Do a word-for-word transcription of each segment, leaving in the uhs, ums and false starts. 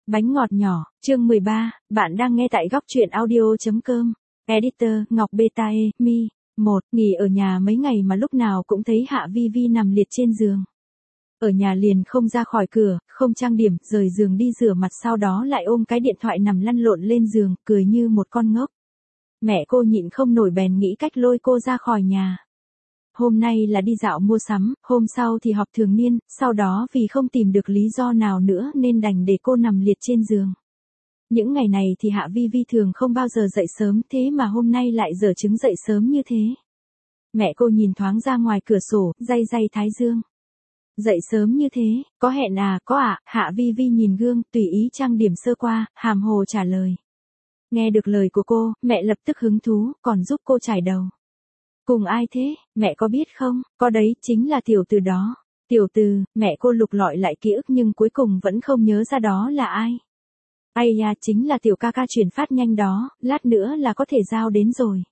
Bánh ngọt nhỏ, chương mười ba, bạn đang nghe tại góc truyện audio.com. Editor, Ngọc Beta E, Mi. một. Nghỉ ở nhà mấy ngày mà lúc nào cũng thấy Hạ Vi Vi nằm liệt trên giường. Ở nhà liền không ra khỏi cửa, không trang điểm, rời giường đi rửa mặt sau đó lại ôm cái điện thoại nằm lăn lộn lên giường, cười như một con ngốc. Mẹ cô nhịn không nổi bèn nghĩ cách lôi cô ra khỏi nhà. Hôm nay là đi dạo mua sắm, hôm sau thì họp thường niên, sau đó vì không tìm được lý do nào nữa nên đành để cô nằm liệt trên giường. Những ngày này thì Hạ Vi Vi thường không bao giờ dậy sớm, thế mà hôm nay lại dở chứng dậy sớm như thế. Mẹ cô nhìn thoáng ra ngoài cửa sổ, day day thái dương. Dậy sớm như thế, có hẹn à, có ạ, à? Hạ Vi Vi nhìn gương, tùy ý trang điểm sơ qua, hàm hồ trả lời. Nghe được lời của cô, mẹ lập tức hứng thú, còn giúp cô chải đầu. Cùng ai thế, mẹ có biết không, có đấy, chính là tiểu từ đó. Tiểu từ, mẹ cô lục lọi lại ký ức nhưng cuối cùng vẫn không nhớ ra đó là ai. Ây da, chính là tiểu ca ca chuyển phát nhanh đó, lát nữa là có thể giao đến rồi.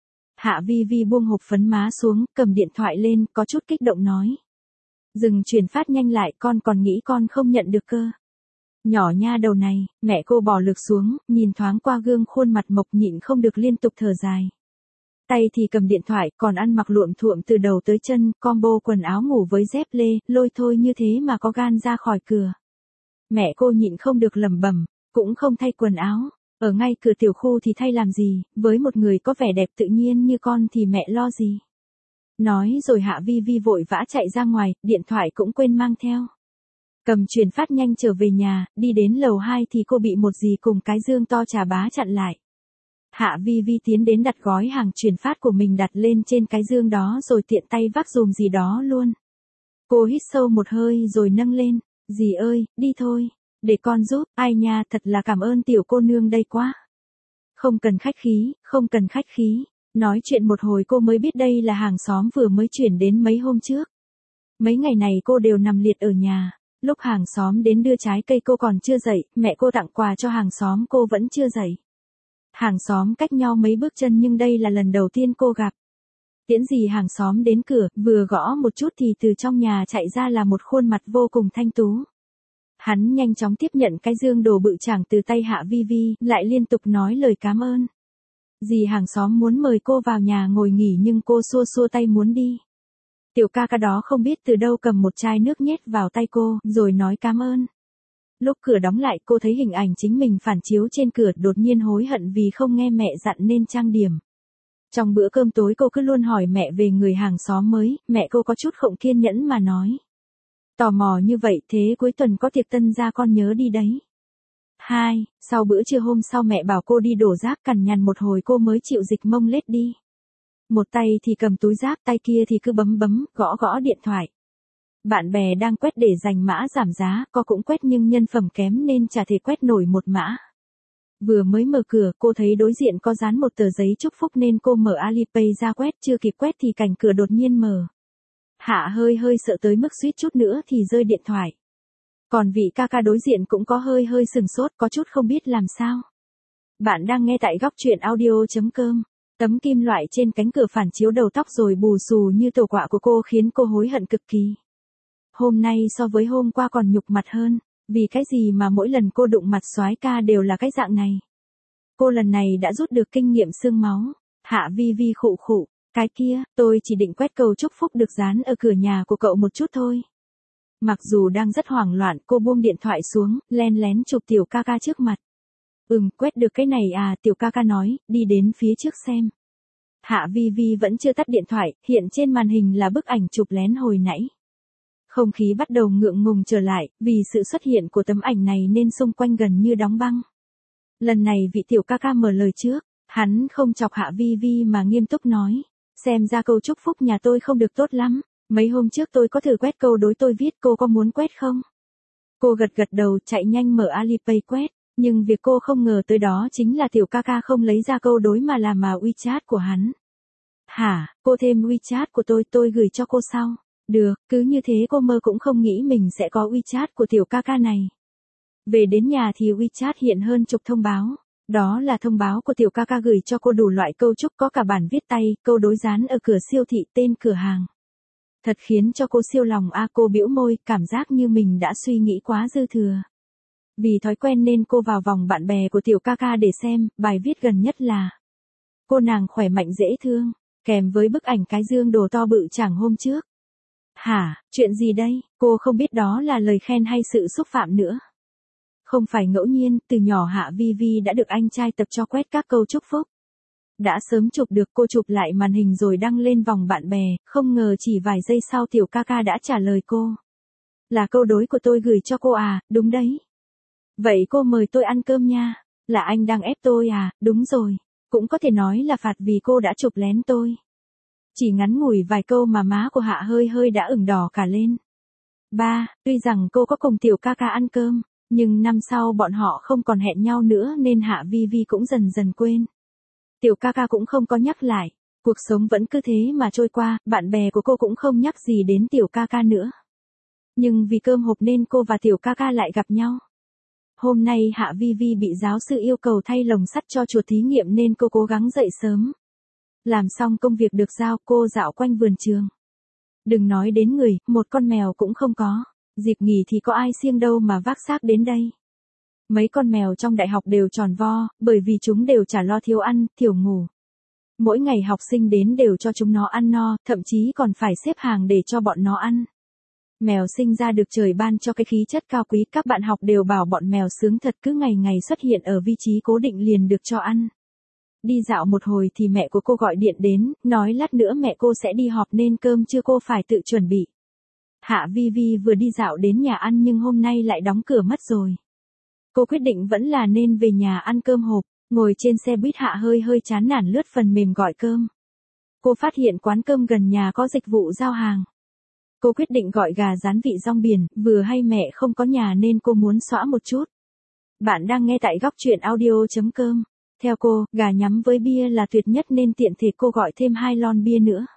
Hạ Vi Vi buông hộp phấn má xuống, cầm điện thoại lên, có chút kích động nói. Dừng chuyển phát nhanh lại, con còn nghĩ con không nhận được cơ. Nhỏ nha đầu này, mẹ cô bỏ lược xuống, nhìn thoáng qua gương khuôn mặt mộc nhịn không được liên tục thở dài. Tay thì cầm điện thoại, còn ăn mặc luộm thuộm từ đầu tới chân, combo quần áo ngủ với dép lê, lôi thôi như thế mà có gan ra khỏi cửa. Mẹ cô nhịn không được lẩm bẩm, cũng không thay quần áo, ở ngay cửa tiểu khu thì thay làm gì, với một người có vẻ đẹp tự nhiên như con thì mẹ lo gì. Nói rồi Hạ Vi Vi vội vã chạy ra ngoài, điện thoại cũng quên mang theo. Cầm chuyển phát nhanh trở về nhà, đi đến lầu hai thì cô bị một dì cùng cái dương to trà bá chặn lại. Hạ Vi Vi tiến đến đặt gói hàng chuyển phát của mình đặt lên trên cái dương đó rồi tiện tay vác dùm gì đó luôn. Cô hít sâu một hơi rồi nâng lên, dì ơi, đi thôi, để con giúp, ai nha, thật là cảm ơn tiểu cô nương đây quá. Không cần khách khí, không cần khách khí, nói chuyện một hồi cô mới biết đây là hàng xóm vừa mới chuyển đến mấy hôm trước. Mấy ngày này cô đều nằm liệt ở nhà, lúc hàng xóm đến đưa trái cây cô còn chưa dậy, mẹ cô tặng quà cho hàng xóm cô vẫn chưa dậy. Hàng xóm cách nhau mấy bước chân nhưng đây là lần đầu tiên cô gặp. Tiễn gì hàng xóm đến cửa, vừa gõ một chút thì từ trong nhà chạy ra là một khuôn mặt vô cùng thanh tú. Hắn nhanh chóng tiếp nhận cái dương đồ bự chảng từ tay Hạ Vi Vi, lại liên tục nói lời cảm ơn. Dì hàng xóm muốn mời cô vào nhà ngồi nghỉ nhưng cô xua xua tay muốn đi. Tiểu ca ca đó không biết từ đâu cầm một chai nước nhét vào tay cô, rồi nói cảm ơn. Lúc cửa đóng lại cô thấy hình ảnh chính mình phản chiếu trên cửa, đột nhiên hối hận vì không nghe mẹ dặn nên trang điểm. Trong bữa cơm tối cô cứ luôn hỏi mẹ về người hàng xóm mới, mẹ cô có chút không kiên nhẫn mà nói. Tò mò như vậy thế cuối tuần có tiệc tân gia con nhớ đi đấy. Hai, sau bữa trưa hôm sau mẹ bảo cô đi đổ rác cằn nhằn một hồi cô mới chịu dịch mông lết đi. Một tay thì cầm túi rác, tay kia thì cứ bấm bấm, gõ gõ điện thoại. Bạn bè đang quét để giành mã giảm giá, có cũng quét nhưng nhân phẩm kém nên chả thể quét nổi một mã. Vừa mới mở cửa, cô thấy đối diện có dán một tờ giấy chúc phúc nên cô mở Alipay ra quét, chưa kịp quét thì cảnh cửa đột nhiên mở. Hạ hơi hơi sợ tới mức suýt chút nữa thì rơi điện thoại. Còn vị ca ca đối diện cũng có hơi hơi sừng sốt, có chút không biết làm sao. Bạn đang nghe tại góc truyện audio.com. Tấm kim loại trên cánh cửa phản chiếu đầu tóc rồi bù xù như tổ quạ của cô khiến cô hối hận cực kỳ. Hôm nay so với hôm qua còn nhục mặt hơn, vì cái gì mà mỗi lần cô đụng mặt soái ca đều là cái dạng này. Cô lần này đã rút được kinh nghiệm xương máu. Hạ Vi Vi khụ khụ, cái kia, tôi chỉ định quét câu chúc phúc được dán ở cửa nhà của cậu một chút thôi. Mặc dù đang rất hoảng loạn, cô buông điện thoại xuống, len lén chụp tiểu ca ca trước mặt. Ừm, quét được cái này à, tiểu ca ca nói, đi đến phía trước xem. Hạ Vi Vi vẫn chưa tắt điện thoại, hiện trên màn hình là bức ảnh chụp lén hồi nãy. Không khí bắt đầu ngượng ngùng trở lại, vì sự xuất hiện của tấm ảnh này nên xung quanh gần như đóng băng. Lần này vị tiểu ca ca mở lời trước, hắn không chọc Hạ Vi Vi mà nghiêm túc nói, xem ra câu chúc phúc nhà tôi không được tốt lắm, mấy hôm trước tôi có thử quét câu đối tôi viết, cô có muốn quét không? Cô gật gật đầu chạy nhanh mở Alipay quét, nhưng việc cô không ngờ tới đó chính là tiểu ca ca không lấy ra câu đối mà là mà WeChat của hắn. Hả, cô thêm WeChat của tôi, tôi gửi cho cô sau. Được, cứ như thế cô mơ cũng không nghĩ mình sẽ có WeChat của tiểu ca ca này. Về đến nhà thì WeChat hiện hơn chục thông báo. Đó là thông báo của tiểu ca ca gửi cho cô đủ loại câu chúc có cả bản viết tay, câu đối dán ở cửa siêu thị, tên cửa hàng. Thật khiến cho cô siêu lòng a, cô bĩu môi, cảm giác như mình đã suy nghĩ quá dư thừa. Vì thói quen nên cô vào vòng bạn bè của tiểu ca ca để xem, bài viết gần nhất là cô nàng khỏe mạnh dễ thương, kèm với bức ảnh cái dương đồ to bự chẳng hôm trước. Hả, chuyện gì đây? Cô không biết đó là lời khen hay sự xúc phạm nữa. Không phải ngẫu nhiên, từ nhỏ Hạ Vi Vi đã được anh trai tập cho quét các câu chúc phúc. Đã sớm chụp được, cô chụp lại màn hình rồi đăng lên vòng bạn bè, không ngờ chỉ vài giây sau tiểu ca ca đã trả lời cô. Là câu đối của tôi gửi cho cô à, đúng đấy. Vậy cô mời tôi ăn cơm nha. Là anh đang ép tôi à, đúng rồi. Cũng có thể nói là phạt vì cô đã chụp lén tôi. Chỉ ngắn ngủi vài câu mà má của Hạ hơi hơi đã ửng đỏ cả lên. Ba, tuy rằng cô có cùng tiểu ca ca ăn cơm, nhưng năm sau bọn họ không còn hẹn nhau nữa nên Hạ Vi Vi cũng dần dần quên. Tiểu ca ca cũng không có nhắc lại, cuộc sống vẫn cứ thế mà trôi qua, bạn bè của cô cũng không nhắc gì đến tiểu ca ca nữa. Nhưng vì cơm hộp nên cô và tiểu ca ca lại gặp nhau. Hôm nay Hạ Vi Vi bị giáo sư yêu cầu thay lồng sắt cho chuột thí nghiệm nên cô cố gắng dậy sớm. Làm xong công việc được giao, cô dạo quanh vườn trường. Đừng nói đến người, một con mèo cũng không có. Dịp nghỉ thì có ai siêng đâu mà vác xác đến đây. Mấy con mèo trong đại học đều tròn vo, bởi vì chúng đều chả lo thiếu ăn, thiểu ngủ. Mỗi ngày học sinh đến đều cho chúng nó ăn no, thậm chí còn phải xếp hàng để cho bọn nó ăn. Mèo sinh ra được trời ban cho cái khí chất cao quý, các bạn học đều bảo bọn mèo sướng thật, cứ ngày ngày xuất hiện ở vị trí cố định liền được cho ăn. Đi dạo một hồi thì mẹ của cô gọi điện đến, nói lát nữa mẹ cô sẽ đi họp nên cơm trưa cô phải tự chuẩn bị. Hạ Vi Vi vừa đi dạo đến nhà ăn nhưng hôm nay lại đóng cửa mất rồi. Cô quyết định vẫn là nên về nhà ăn cơm hộp, ngồi trên xe buýt Hạ hơi hơi chán nản lướt phần mềm gọi cơm. Cô phát hiện quán cơm gần nhà có dịch vụ giao hàng. Cô quyết định gọi gà rán vị rong biển, vừa hay mẹ không có nhà nên cô muốn xõa một chút. Bạn đang nghe tại góc truyện audio chấm com. Theo cô, gà nhắm với bia là tuyệt nhất nên tiện thể cô gọi thêm hai lon bia nữa.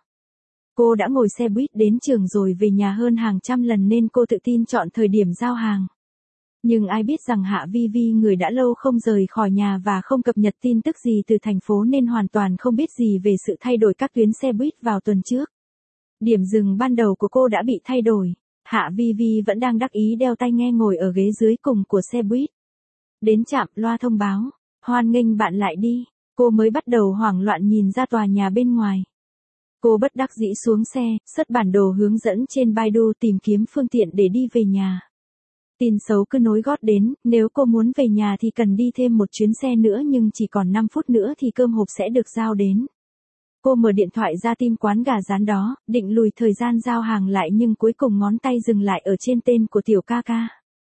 Cô đã ngồi xe buýt đến trường rồi về nhà hơn hàng trăm lần nên cô tự tin chọn thời điểm giao hàng. Nhưng ai biết rằng Hạ Vi Vi người đã lâu không rời khỏi nhà và không cập nhật tin tức gì từ thành phố nên hoàn toàn không biết gì về sự thay đổi các tuyến xe buýt vào tuần trước. Điểm dừng ban đầu của cô đã bị thay đổi. Hạ Vi Vi vẫn đang đắc ý đeo tai nghe ngồi ở ghế dưới cùng của xe buýt. Đến trạm, loa thông báo, hoan nghênh bạn lại đi. Cô mới bắt đầu hoảng loạn nhìn ra tòa nhà bên ngoài. Cô bất đắc dĩ xuống xe, search bản đồ hướng dẫn trên Baidu tìm kiếm phương tiện để đi về nhà. Tin xấu cứ nối gót đến, nếu cô muốn về nhà thì cần đi thêm một chuyến xe nữa nhưng chỉ còn năm phút nữa thì cơm hộp sẽ được giao đến. Cô mở điện thoại ra tìm quán gà rán đó, định lùi thời gian giao hàng lại nhưng cuối cùng ngón tay dừng lại ở trên tên của tiểu ca ca.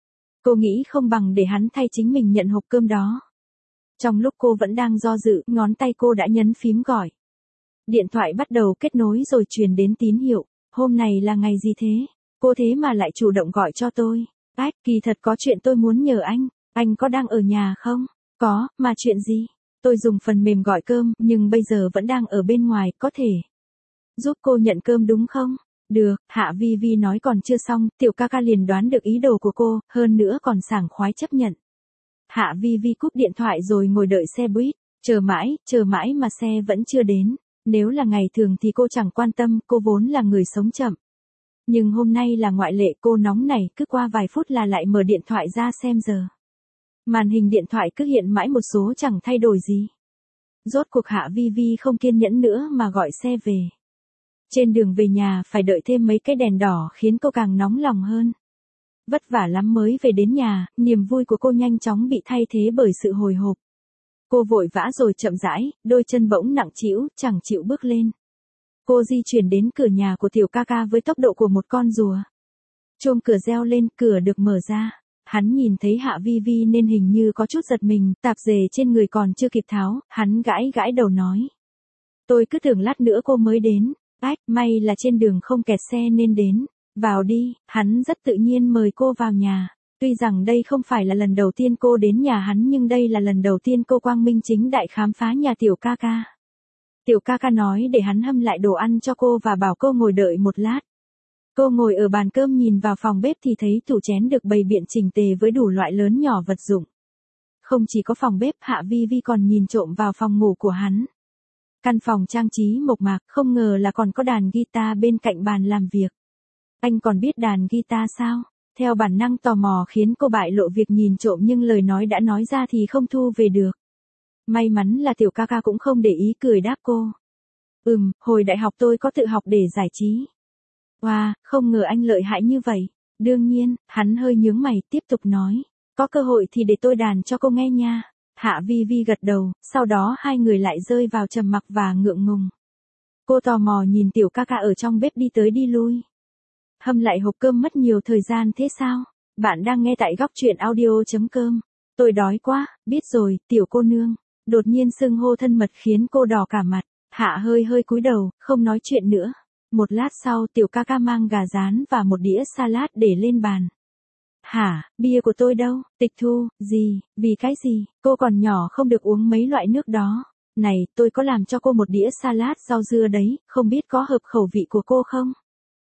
Cô nghĩ không bằng để hắn thay chính mình nhận hộp cơm đó. Trong lúc cô vẫn đang do dự, ngón tay cô đã nhấn phím gọi. Điện thoại bắt đầu kết nối rồi truyền đến tín hiệu. Hôm nay là ngày gì thế? Cô thế mà lại chủ động gọi cho tôi. Ách, kỳ thật có chuyện tôi muốn nhờ anh. Anh có đang ở nhà không? Có, mà chuyện gì? Tôi dùng phần mềm gọi cơm, nhưng bây giờ vẫn đang ở bên ngoài, có thể giúp cô nhận cơm đúng không? Được, Hạ Vi Vi nói còn chưa xong, tiểu ca ca liền đoán được ý đồ của cô, hơn nữa còn sảng khoái chấp nhận. Hạ Vi Vi cúp điện thoại rồi ngồi đợi xe buýt, chờ mãi, chờ mãi mà xe vẫn chưa đến. Nếu là ngày thường thì cô chẳng quan tâm, cô vốn là người sống chậm. Nhưng hôm nay là ngoại lệ, cô nóng này, cứ qua vài phút là lại mở điện thoại ra xem giờ. Màn hình điện thoại cứ hiện mãi một số chẳng thay đổi gì. Rốt cuộc Hạ Vi Vi không kiên nhẫn nữa mà gọi xe về. Trên đường về nhà phải đợi thêm mấy cái đèn đỏ khiến cô càng nóng lòng hơn. Vất vả lắm mới về đến nhà, niềm vui của cô nhanh chóng bị thay thế bởi sự hồi hộp. Cô vội vã rồi chậm rãi, đôi chân bỗng nặng trĩu, chẳng chịu bước lên. Cô di chuyển đến cửa nhà của tiểu ca ca với tốc độ của một con rùa. Chuông cửa reo lên, cửa được mở ra. Hắn nhìn thấy Hạ Vi Vi nên hình như có chút giật mình, tạp dề trên người còn chưa kịp tháo, hắn gãi gãi đầu nói. Tôi cứ tưởng lát nữa cô mới đến. Ách, may là trên đường không kẹt xe nên đến. Vào đi, hắn rất tự nhiên mời cô vào nhà. Tuy rằng đây không phải là lần đầu tiên cô đến nhà hắn nhưng đây là lần đầu tiên cô quang minh chính đại khám phá nhà tiểu ca ca. Tiểu ca ca nói để hắn hâm lại đồ ăn cho cô và bảo cô ngồi đợi một lát. Cô ngồi ở bàn cơm nhìn vào phòng bếp thì thấy tủ chén được bày biện chỉnh tề với đủ loại lớn nhỏ vật dụng. Không chỉ có phòng bếp, Hạ Vi Vi còn nhìn trộm vào phòng ngủ của hắn. Căn phòng trang trí mộc mạc, không ngờ là còn có đàn guitar bên cạnh bàn làm việc. Anh còn biết đàn guitar sao? Theo bản năng tò mò khiến cô bại lộ việc nhìn trộm nhưng lời nói đã nói ra thì không thu về được. May mắn là tiểu ca ca cũng không để ý cười đáp cô. Ừm, hồi đại học tôi có tự học để giải trí. Wow, không ngờ anh lợi hại như vậy. Đương nhiên, hắn hơi nhướng mày tiếp tục nói. Có cơ hội thì để tôi đàn cho cô nghe nha. Hạ Vi Vi gật đầu, sau đó hai người lại rơi vào trầm mặc và ngượng ngùng. Cô tò mò nhìn tiểu ca ca ở trong bếp đi tới đi lui. Hâm lại hộp cơm mất nhiều thời gian thế sao? Bạn đang nghe tại góc truyện audio.com. Tôi đói quá, biết rồi, tiểu cô nương. Đột nhiên xưng hô thân mật khiến cô đỏ cả mặt. Hạ hơi hơi cúi đầu, không nói chuyện nữa. Một lát sau tiểu ca ca mang gà rán và một đĩa salad để lên bàn. Hả, bia của tôi đâu? Tịch thu, gì, vì cái gì? Cô còn nhỏ không được uống mấy loại nước đó. Này, tôi có làm cho cô một đĩa salad rau dưa đấy, không biết có hợp khẩu vị của cô không?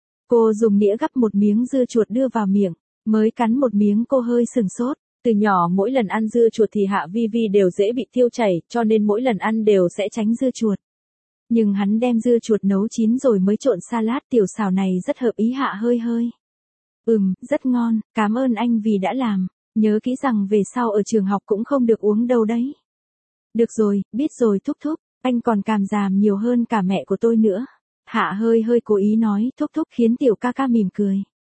Cô dùng đĩa gắp một miếng dưa chuột đưa vào miệng, mới cắn một miếng cô hơi sừng sốt. Từ nhỏ mỗi lần ăn dưa chuột thì Hạ Vi Vi đều dễ bị tiêu chảy, cho nên mỗi lần ăn đều sẽ tránh dưa chuột. Nhưng hắn đem dưa chuột nấu chín rồi mới trộn salad, tiểu xào này rất hợp ý Hạ hơi hơi. Ừm, rất ngon, cảm ơn anh vì đã làm, nhớ kỹ rằng về sau ở trường học cũng không được uống đâu đấy. Được rồi, biết rồi thúc thúc, anh còn càm giảm nhiều hơn cả mẹ của tôi nữa. Hạ hơi hơi cố ý nói thúc thúc khiến tiểu ca ca mỉm cười.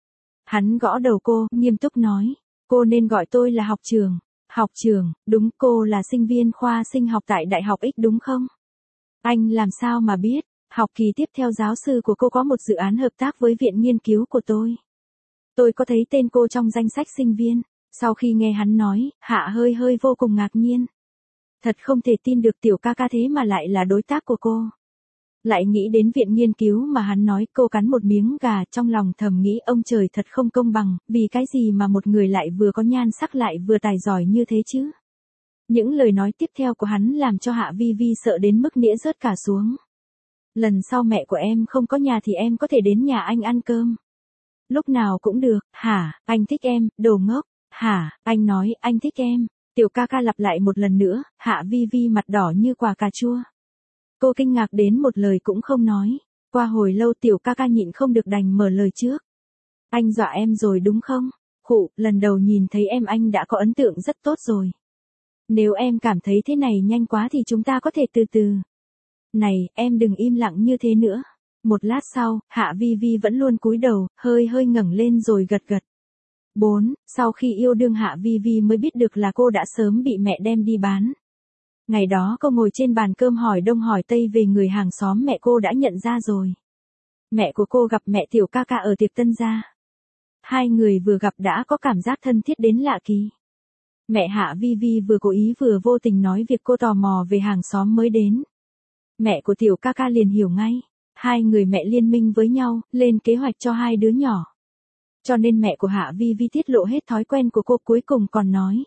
Hắn gõ đầu cô, nghiêm túc nói, cô nên gọi tôi là học trường. Học trường, đúng, cô là sinh viên khoa sinh học tại Đại học X đúng không? Anh làm sao mà biết, học kỳ tiếp theo giáo sư của cô có một dự án hợp tác với viện nghiên cứu của tôi. Tôi có thấy tên cô trong danh sách sinh viên. Sau khi nghe hắn nói, Hạ hơi hơi vô cùng ngạc nhiên. Thật không thể tin được tiểu ca ca thế mà lại là đối tác của cô. Lại nghĩ đến viện nghiên cứu mà hắn nói, cô cắn một miếng gà, trong lòng thầm nghĩ ông trời thật không công bằng, vì cái gì mà một người lại vừa có nhan sắc lại vừa tài giỏi như thế chứ. Những lời nói tiếp theo của hắn làm cho Hạ Vi Vi sợ đến mức nĩa rớt cả xuống. Lần sau mẹ của em không có nhà thì em có thể đến nhà anh ăn cơm. Lúc nào cũng được. Hả, anh thích em, đồ ngốc. Hả, anh nói anh thích em. Tiểu ca ca lặp lại một lần nữa. Hạ Vi Vi mặt đỏ như quả cà chua. Cô kinh ngạc đến một lời cũng không nói. Qua hồi lâu tiểu ca ca nhịn không được đành mở lời trước. Anh dọa em rồi đúng không? Khụ, lần đầu nhìn thấy em anh đã có ấn tượng rất tốt rồi. Nếu em cảm thấy thế này nhanh quá thì chúng ta có thể từ từ. Này, em đừng im lặng như thế nữa. Một lát sau, Hạ Vi Vi vẫn luôn cúi đầu, hơi hơi ngẩng lên rồi gật gật. bốn. Sau khi yêu đương Hạ Vi Vi mới biết được là cô đã sớm bị mẹ đem đi bán. Ngày đó cô ngồi trên bàn cơm hỏi đông hỏi tây về người hàng xóm mẹ cô đã nhận ra rồi. Mẹ của cô gặp mẹ tiểu ca ca ở tiệc tân gia. Hai người vừa gặp đã có cảm giác thân thiết đến lạ kỳ. Mẹ Hạ Vi Vi vừa cố ý vừa vô tình nói việc cô tò mò về hàng xóm mới đến. Mẹ của tiểu ca ca liền hiểu ngay. Hai người mẹ liên minh với nhau, lên kế hoạch cho hai đứa nhỏ. Cho nên mẹ của Hạ Vi Vi tiết lộ hết thói quen của cô, cuối cùng còn nói.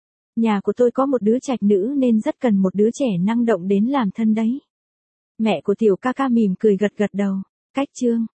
Nhà của tôi có một đứa trạch nữ nên rất cần một đứa trẻ năng động đến làm thân đấy. Mẹ của tiểu ca ca mỉm cười gật gật đầu. Cách chương.